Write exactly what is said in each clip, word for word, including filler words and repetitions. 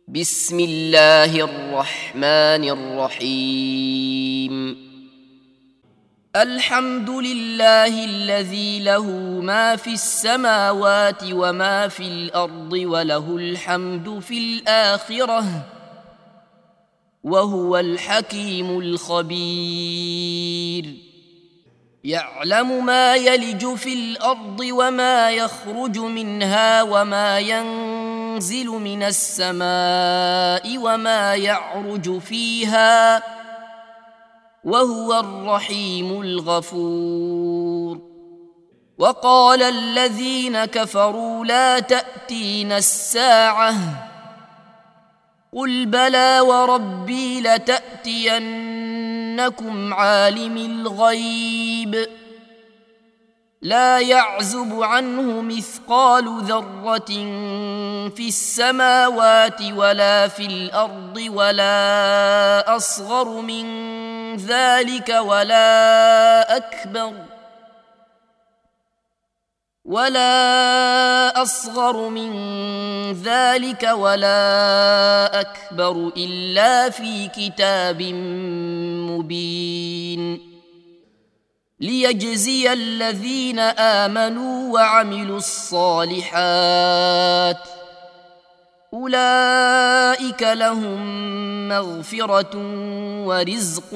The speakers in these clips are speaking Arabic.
بسم الله الرحمن الرحيم. الحمد لله الذي له ما في السماوات وما في الأرض وله الحمد في الآخرة وهو الحكيم الخبير. يعلم ما يلج في الأرض وما يخرج منها وما ينزل من السماء وما يعرج فيها وهو الرحيم الغفور. وقال الذين كفروا لا تأتينا الساعة قل بلى وربي لتأتينكم عالم الغيب لا يعزب عنه مثقال ذرة في السماوات ولا في الأرض ولا أصغر من ذلك ولا أكبر ولا أصغر من ذلك ولا أكبر إلا في كتاب مبين ليجزي الذين آمنوا وعملوا الصالحات أولئك لهم مغفرة ورزق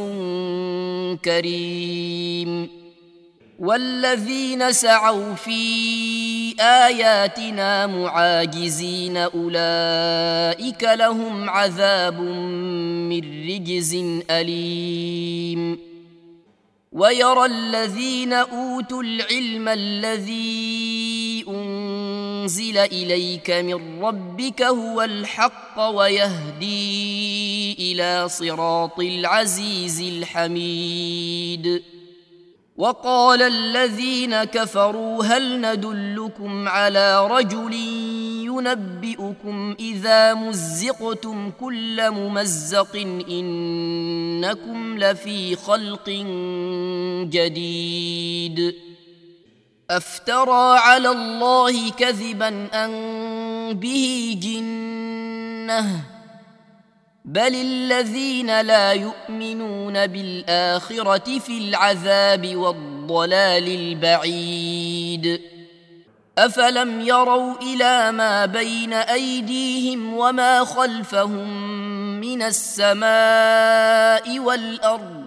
كريم. والذين سعوا في آياتنا معاجزين أولئك لهم عذاب من رجز أليم. ويرى الذين أوتوا العلم الذي أنزل إليك من ربك هو الحق ويهدي إلى صراط العزيز الحميد. وقال الذين كفروا هل ندلكم على رجل ينبئكم إذا مزقتم كل ممزق إنكم لفي خلق جديد أفترى على الله كذبا أن به جنة بل الذين لا يؤمنون بالآخرة في العذاب والضلال البعيد. أفلم يروا إلى ما بين أيديهم وما خلفهم من السماء والأرض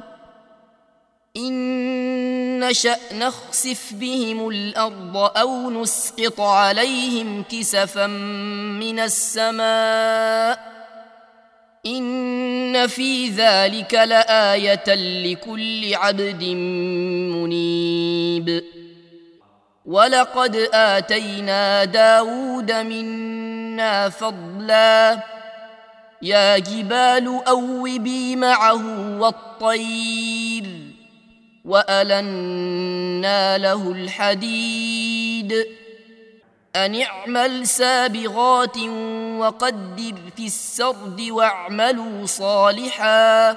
إن نشأ نخسف بهم الأرض أو نسقط عليهم كسفا من السماء إن في ذلك لآية لكل عبد منيب. ولقد آتينا داود منا فضلا يا جبال أوبي معه والطير وألنا له الحديد أن اعمل سابغات وقدر في السرد واعملوا صالحا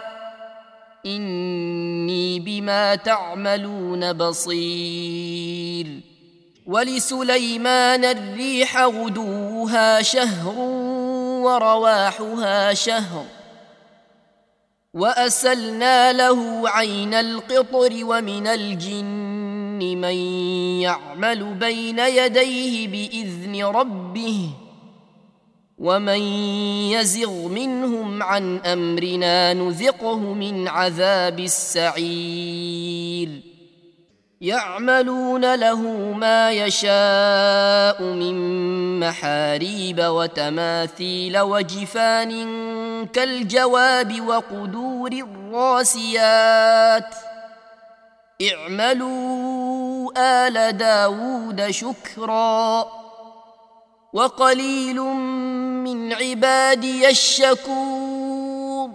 إني بما تعملون بصير. ولسليمان الريح غدوها شهر ورواحها شهر وأسلنا له عين القطر ومن الجن من يعمل بين يديه بإذن ربه ومن يزغ منهم عن أمرنا نذقه من عذاب السعير. يعملون له ما يشاء من محاريب وتماثيل وجفان كالجواب وقدور الراسيات اعملوا آل داود شكرا وقليل من عبادي الشكور.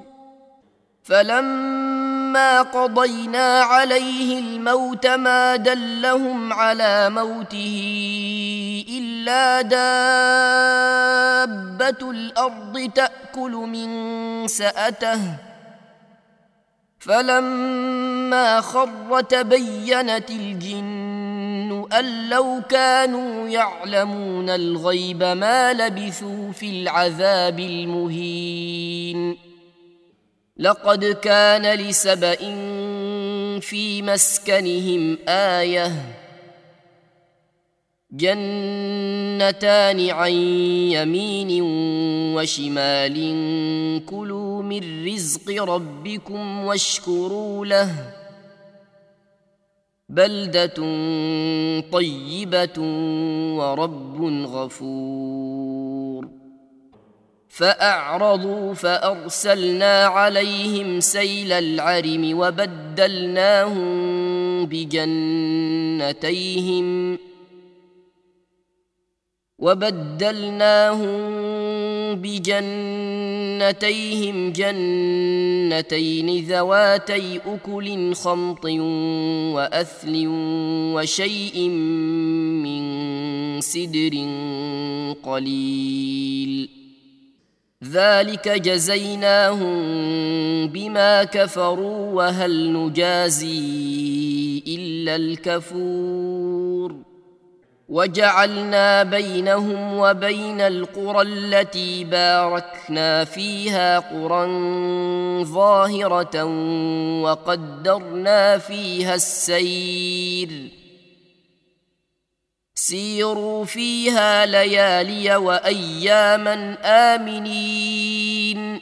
فلما قضينا عليه الموت ما دلهم على موته إلا دابة الأرض تأكل من سأته فلما خر تبينت الجن أن لو كانوا يعلمون الغيب ما لبثوا في العذاب المهين لقد كان لسبإ في مسكنهم آية جنتان عن يمين وشمال كلوا من رزق ربكم واشكروا له بلدة طيبة ورب غفور فأعرضوا فأرسلنا عليهم سيل العرم وبدلناهم بجنتيهم وبدلناهم بجنتيهم جنتين ذواتي أكل خمط وأثل وشيء من سدر قليل ذلك جزيناهم بما كفروا وهل نجازي إلا الكفور وجعلنا بينهم وبين القرى التي باركنا فيها قرى ظاهرة وقدرنا فيها السير سيروا فيها ليالي وأياما آمنين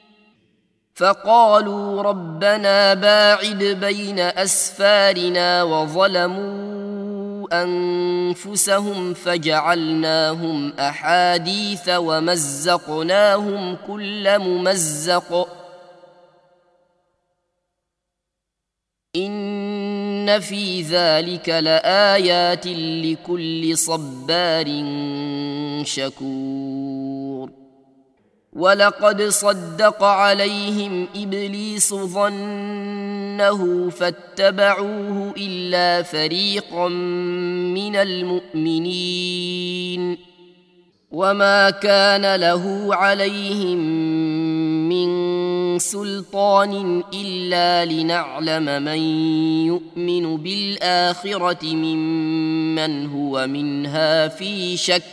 فقالوا ربنا باعد بين أسفارنا وظلموا أنفسهم فجعلناهم أحاديث ومزقناهم كل ممزق إن في ذلك لآيات لكل صبار شكور ولقد صدق عليهم إبليس ظنه فاتبعوه إلا فريقا من المؤمنين وما كان له عليهم من سلطان إلا لنعلم من يؤمن بالآخرة ممن هو منها في شك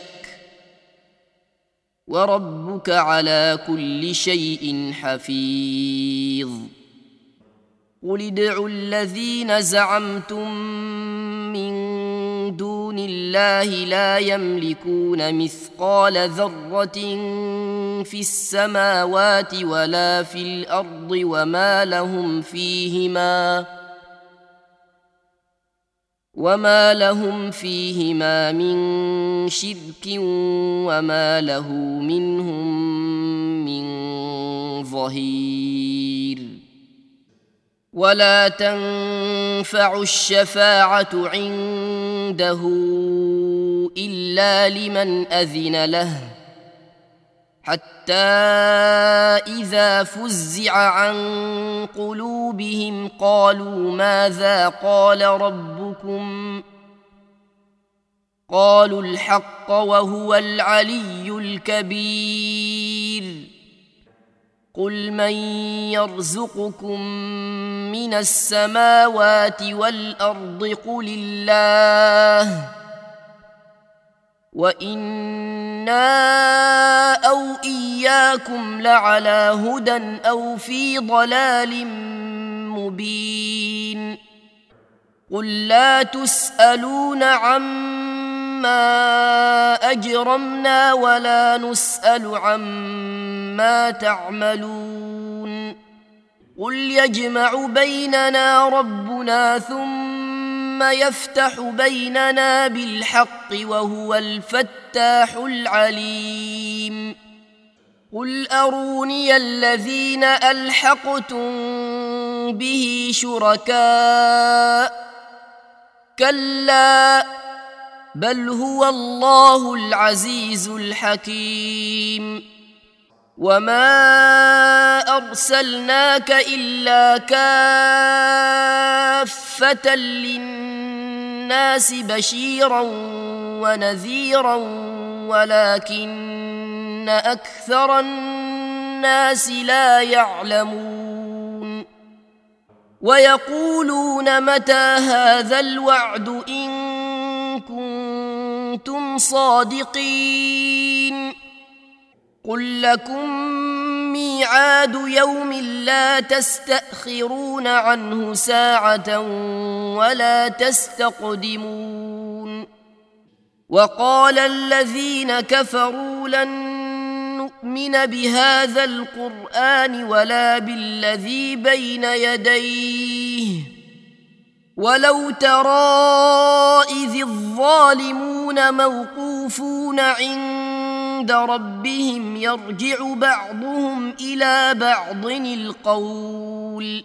وربك على كل شيء حفيظ قل ادعوا الذين زعمتم من دون الله لا يملكون مثقال ذرة في السماوات ولا في الأرض وما لهم فيهما وما لهم فيهما من شرك وما له منهم من ظهير ولا تنفع الشفاعة عنده إلا لمن أذن له حتى إذا فزع عن قلوبهم قالوا ماذا قال ربكم قالوا الحق وهو العلي الكبير قل من يرزقكم من السماوات والأرض قل الله وإنا أو إياكم لعلى هدى أو في ضلال مبين قل لا تسألون عما أجرمنا ولا نسأل عما تعملون قل يجمع بيننا ربنا ثم يفتح بيننا بالحق وهو الفتاح العليم قل أروني الذين ألحقتم به شركاء كلا بل هو الله العزيز الحكيم وما أرسلناك إلا كافة للناس بشيرا ونذيرا ولكن أكثر الناس لا يعلمون ويقولون متى هذا الوعد إن كنتم صادقين قل لكم ميعاد يوم لا تستأخرون عنه ساعة ولا تستقدمون وقال الذين كفروا لن نؤمن بهذا القرآن ولا بالذي بين يديه ولو ترى إذ الظالمون موقوفون عند ربهم يرجع بعضهم إلى بعض القول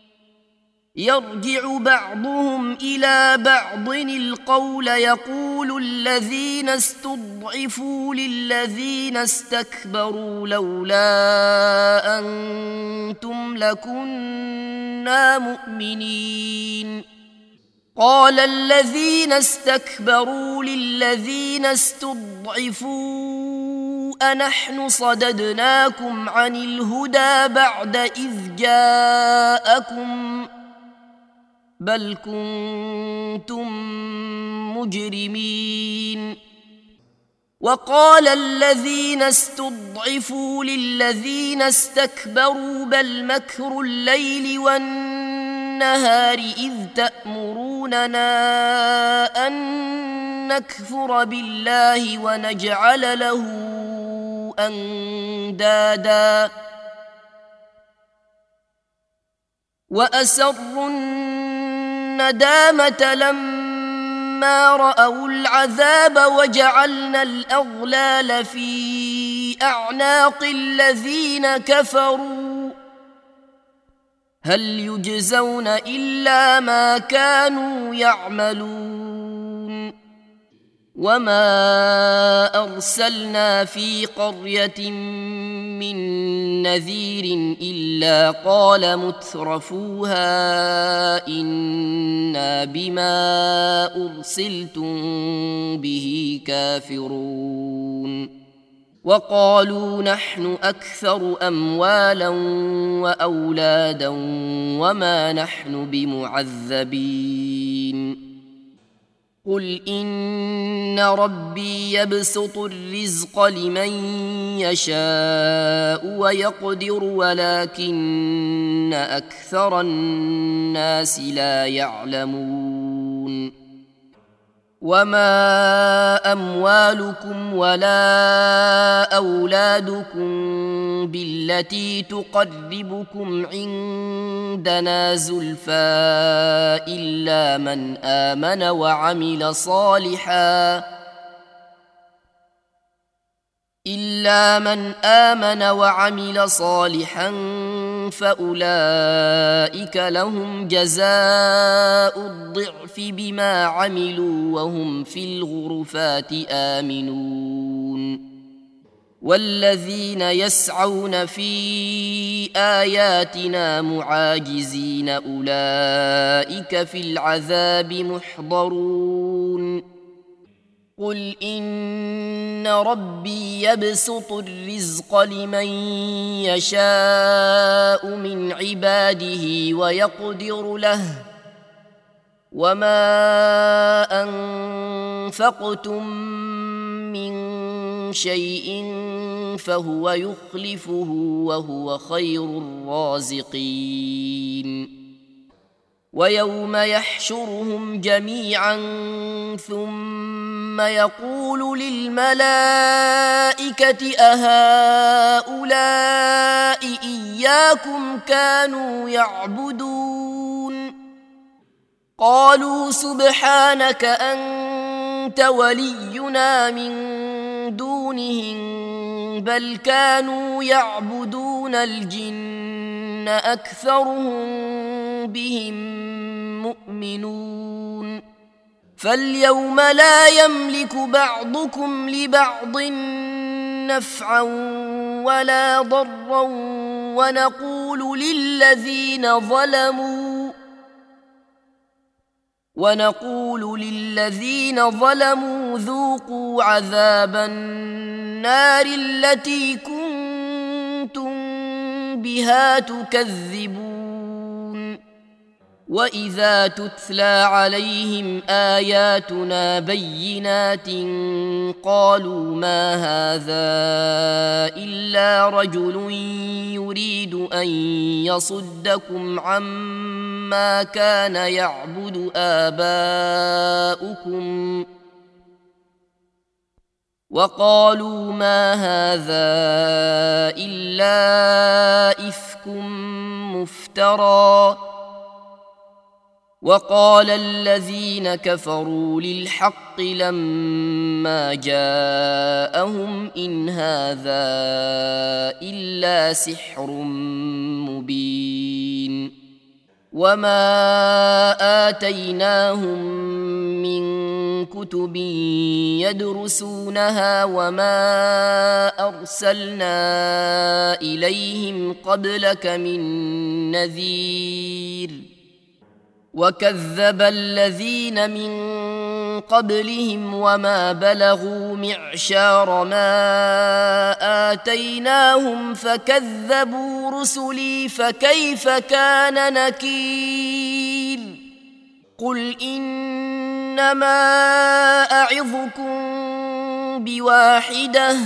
يرجع بعضهم إلى بعض القول يقول الذين استضعفوا للذين استكبروا لولا أنتم لكنا مؤمنين قال الذين استكبروا للذين استضعفوا أنحن صددناكم عن الهدى بعد إذ جاءكم بل كنتم مجرمين وقال الذين استضعفوا للذين استكبروا بل مكر الليل والنهار إذ تأمروننا أن نكفر بالله ونجعل له أندادا وأسروا الندامة لما رأوا العذاب وجعلنا الأغلال في أعناق الذين كفروا هل يجزون إلا ما كانوا يعملون وما أرسلنا في قرية من نذير إلا قال مترفوها إنا بما أرسلتم به كافرون وقالوا نحن أكثر أموالا وأولادا وما نحن بمعذبين قل إن ربي يبسط الرزق لمن يشاء ويقدر ولكن أكثر الناس لا يعلمون وما أموالكم ولا أولادكم بالتي تقربكم عندنا زلفى إلا من آمن وعمل صالحا إلا من آمن وعمل صالحا فأولئك لهم جزاء الضعف بما عملوا وهم في الغرفات آمنون والذين يسعون في آياتنا معاجزين أولئك في العذاب محضرون قل إن ربي يبسط الرزق لمن يشاء من عباده ويقدر له وما أنفقتم من شيء فهو يخلفه وهو خير الرازقين ويوم يحشرهم جميعا ثم يقول للملائكة أهؤلاء إياكم كانوا يعبدون قالوا سبحانك أنت ولينا من دونهم بل كانوا يعبدون الجن أكثرهم بهم مؤمنون فاليوم لا يملك بعضكم لبعض نفعا ولا ضرا ونقول للذين ظلموا ونقول للذين ظلموا ذوقوا عذاب النار التي كنتم بها تكذبون وإذا تتلى عليهم آياتنا بينات قالوا ما هذا إلا رجل يريد أن يصدكم عما كان يعبد آباؤكم وقالوا ما هذا إلا إفك مفترى وقال الذين كفروا للحق لما جاءهم إن هذا إلا سحر مبين وما آتيناهم من كتب يدرسونها وما أرسلنا إليهم قبلك من نذير وكذب الذين من قبلهم وما بلغوا معشار ما آتيناهم فكذبوا رسلي فكيف كان نكير قل إنما أعظكم بواحدة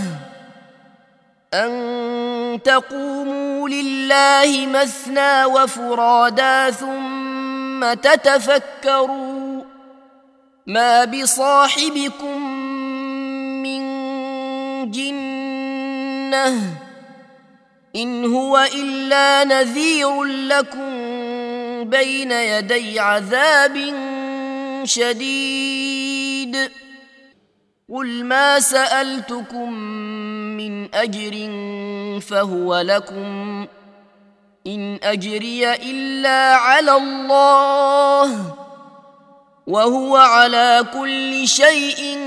أن تقوموا لله مثنى وفرادا ثم تتفكروا ما بصاحبكم من جنة إن هو إلا نذير لكم بين يدي عذاب شديد قل ما سألتكم من أجر فهو لكم إن أجري إلا على الله وهو على كل شيء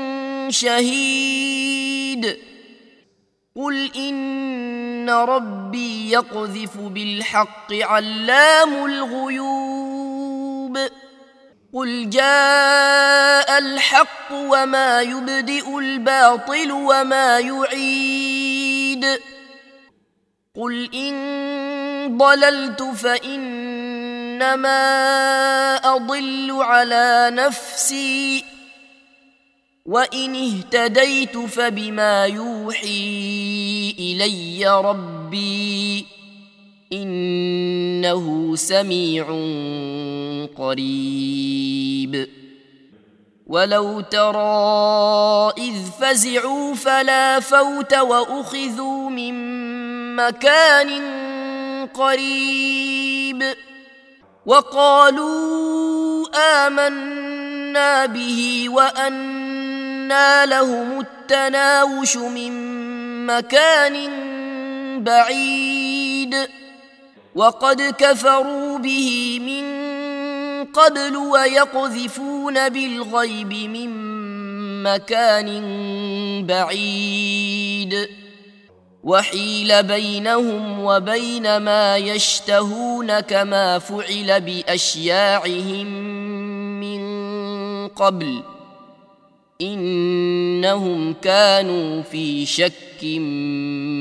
شهيد قل إن ربي يقذف بالحق علام الغيوب قل جاء الحق وما يبدئ الباطل وما يعيد قل إن ضللت فإنما أضل على نفسي وإن اهتديت فبما يوحي إلي ربي إنه سميع قريب ولو ترى إذ فزعوا فلا فوت وأخذوا من مكان قريب وقالوا آمنا به وأنى لهم التناوش من مكان بعيد وقد كفروا به من قبل ويقذفون بالغيب من مكان بعيد وحيل بينهم وبين ما يشتهون كما فعل بأشياعهم من قبل إنهم كانوا في شك